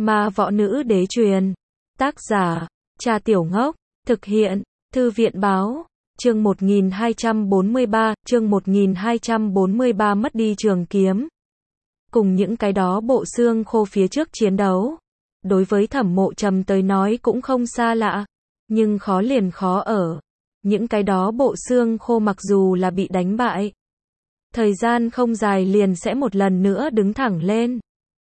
Ma Võ Nữ Đế truyền. Tác giả, Cha Tiểu Ngốc. Thực hiện, Thư viện báo. Chương 1243 mất đi trường kiếm. Cùng những cái đó bộ xương khô phía trước chiến đấu. Đối với Thẩm Mộ Trầm tới nói cũng không xa lạ. Nhưng khó liền khó ở. Những cái đó bộ xương khô mặc dù là bị đánh bại. Thời gian không dài liền sẽ một lần nữa đứng thẳng lên.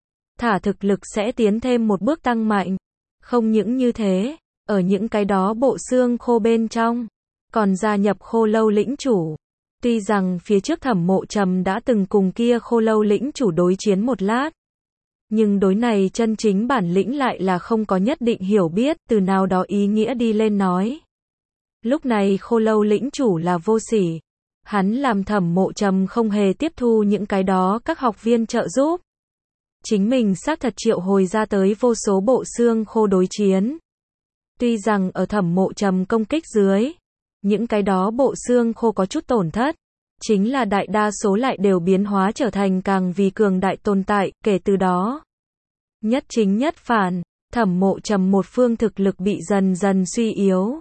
Thả thực lực sẽ tiến thêm một bước tăng mạnh. Không những như thế, ở những cái đó bộ xương khô bên trong, còn gia nhập Khô Lâu lĩnh chủ. Tuy rằng phía trước Thẩm Mộ Trầm đã từng cùng kia Khô Lâu lĩnh chủ đối chiến một lát. Nhưng đối này chân chính bản lĩnh lại là không có nhất định hiểu biết, từ nào đó ý nghĩa đi lên nói. Lúc này Khô Lâu lĩnh chủ là vô sỉ. Hắn làm Thẩm Mộ Trầm không hề tiếp thu những cái đó các học viên trợ giúp. Chính mình xác thật triệu hồi ra tới vô số bộ xương khô đối chiến. Tuy rằng ở Thẩm Mộ Trầm công kích dưới, những cái đó bộ xương khô có chút tổn thất, chính là đại đa số lại đều biến hóa trở thành càng vì cường đại tồn tại, kể từ đó. Nhất chính nhất phản, Thẩm Mộ Trầm một phương thực lực bị dần dần suy yếu.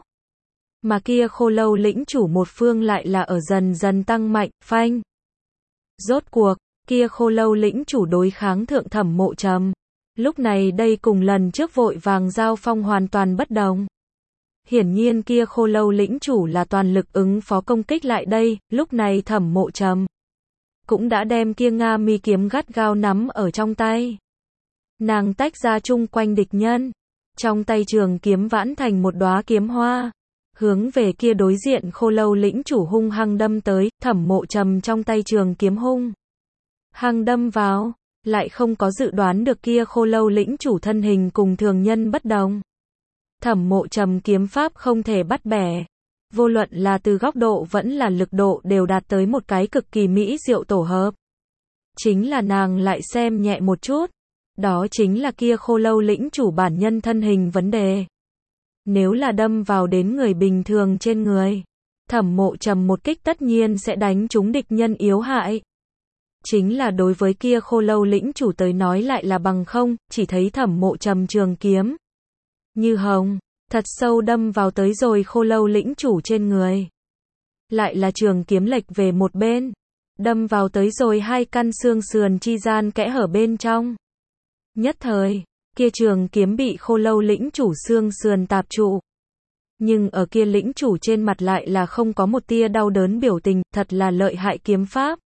Mà kia Khô Lâu lĩnh chủ một phương lại là ở dần dần tăng mạnh, phanh. Rốt cuộc, kia Khô Lâu lĩnh chủ đối kháng thượng Thẩm Mộ Trầm. Lúc này đây cùng lần trước vội vàng giao phong hoàn toàn bất đồng. Hiển nhiên kia Khô Lâu lĩnh chủ là toàn lực ứng phó công kích lại đây, lúc này Thẩm Mộ Trầm cũng đã đem kia Nga Mi kiếm gắt gao nắm ở trong tay. Nàng tách ra chung quanh địch nhân, trong tay trường kiếm vãn thành một đóa kiếm hoa, hướng về kia đối diện Khô Lâu lĩnh chủ hung hăng đâm tới. Thẩm Mộ Trầm trong tay trường kiếm hung hăng đâm vào, lại không có dự đoán được kia Khô Lâu lĩnh chủ thân hình cùng thường nhân bất đồng. Thẩm Mộ Trầm kiếm pháp không thể bắt bẻ, vô luận là từ góc độ vẫn là lực độ đều đạt tới một cái cực kỳ mỹ diệu tổ hợp. Chính là nàng lại xem nhẹ một chút, đó chính là kia Khô Lâu lĩnh chủ bản nhân thân hình vấn đề. Nếu là đâm vào đến người bình thường trên người, Thẩm Mộ Trầm một kích tất nhiên sẽ đánh trúng địch nhân yếu hại. Chính là đối với kia Khô Lâu lĩnh chủ tới nói lại là bằng không, chỉ thấy Thẩm Mộ Trầm trường kiếm như hồng, thật sâu đâm vào tới rồi Khô Lâu lĩnh chủ trên người. Lại là trường kiếm lệch về một bên, đâm vào tới rồi hai căn xương sườn chi gian kẽ hở bên trong. Nhất thời, kia trường kiếm bị Khô Lâu lĩnh chủ xương sườn tạp trụ. Nhưng ở kia lĩnh chủ trên mặt lại là không có một tia đau đớn biểu tình, thật là lợi hại kiếm pháp.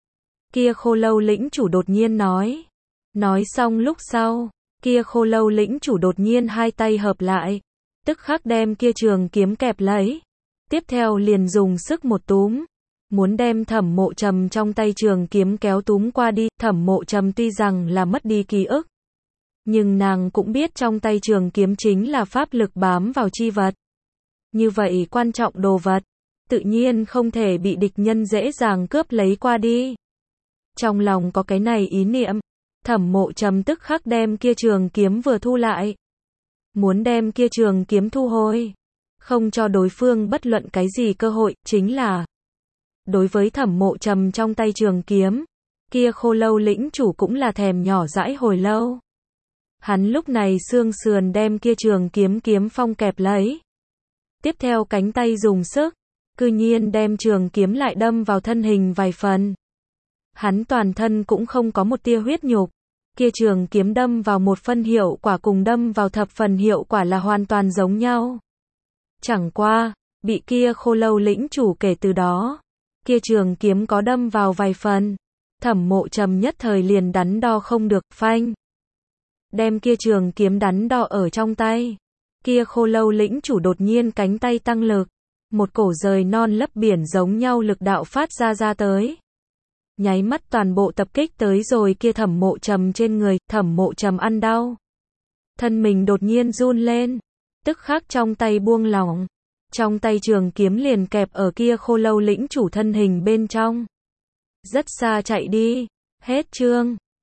Kia Khô Lâu lĩnh chủ đột nhiên nói. Nói xong lúc sau, kia Khô Lâu lĩnh chủ đột nhiên hai tay hợp lại, tức khắc đem kia trường kiếm kẹp lấy. Tiếp theo liền dùng sức một túm, muốn đem Thẩm Mộ Trầm trong tay trường kiếm kéo túm qua đi. Thẩm Mộ Trầm tuy rằng là mất đi ký ức, nhưng nàng cũng biết trong tay trường kiếm chính là pháp lực bám vào chi vật. Như vậy quan trọng đồ vật, tự nhiên không thể bị địch nhân dễ dàng cướp lấy qua đi. Trong lòng có cái này ý niệm, Thẩm Mộ Trầm tức khắc đem kia trường kiếm vừa thu lại. Muốn đem kia trường kiếm thu hồi, không cho đối phương bất luận cái gì cơ hội, chính là đối với Thẩm Mộ Trầm trong tay trường kiếm, kia Khô Lâu lĩnh chủ cũng là thèm nhỏ dãi hồi lâu. Hắn lúc này xương sườn đem kia trường kiếm kiếm phong kẹp lấy. Tiếp theo cánh tay dùng sức, cư nhiên đem trường kiếm lại đâm vào thân hình vài phần. Hắn toàn thân cũng không có một tia huyết nhục. Kia trường kiếm đâm vào một phân hiệu quả cùng đâm vào thập phần hiệu quả là hoàn toàn giống nhau. Chẳng qua, bị kia Khô Lâu lĩnh chủ kể từ đó, kia trường kiếm có đâm vào vài phần. Thẩm Mộ Trầm nhất thời liền đắn đo không được, phanh. Đem kia trường kiếm đắn đo ở trong tay. Kia Khô Lâu lĩnh chủ đột nhiên cánh tay tăng lực. Một cổ rời non lấp biển giống nhau lực đạo phát ra tới. Nháy mắt toàn bộ tập kích tới rồi kia Thẩm Mộ Trầm trên người. Thẩm Mộ Trầm ăn đau, thân mình đột nhiên run lên, tức khắc trong tay buông lỏng, trong tay trường kiếm liền kẹp ở kia Khô Lâu lĩnh chủ thân hình bên trong. Rất xa chạy đi. Hết chương.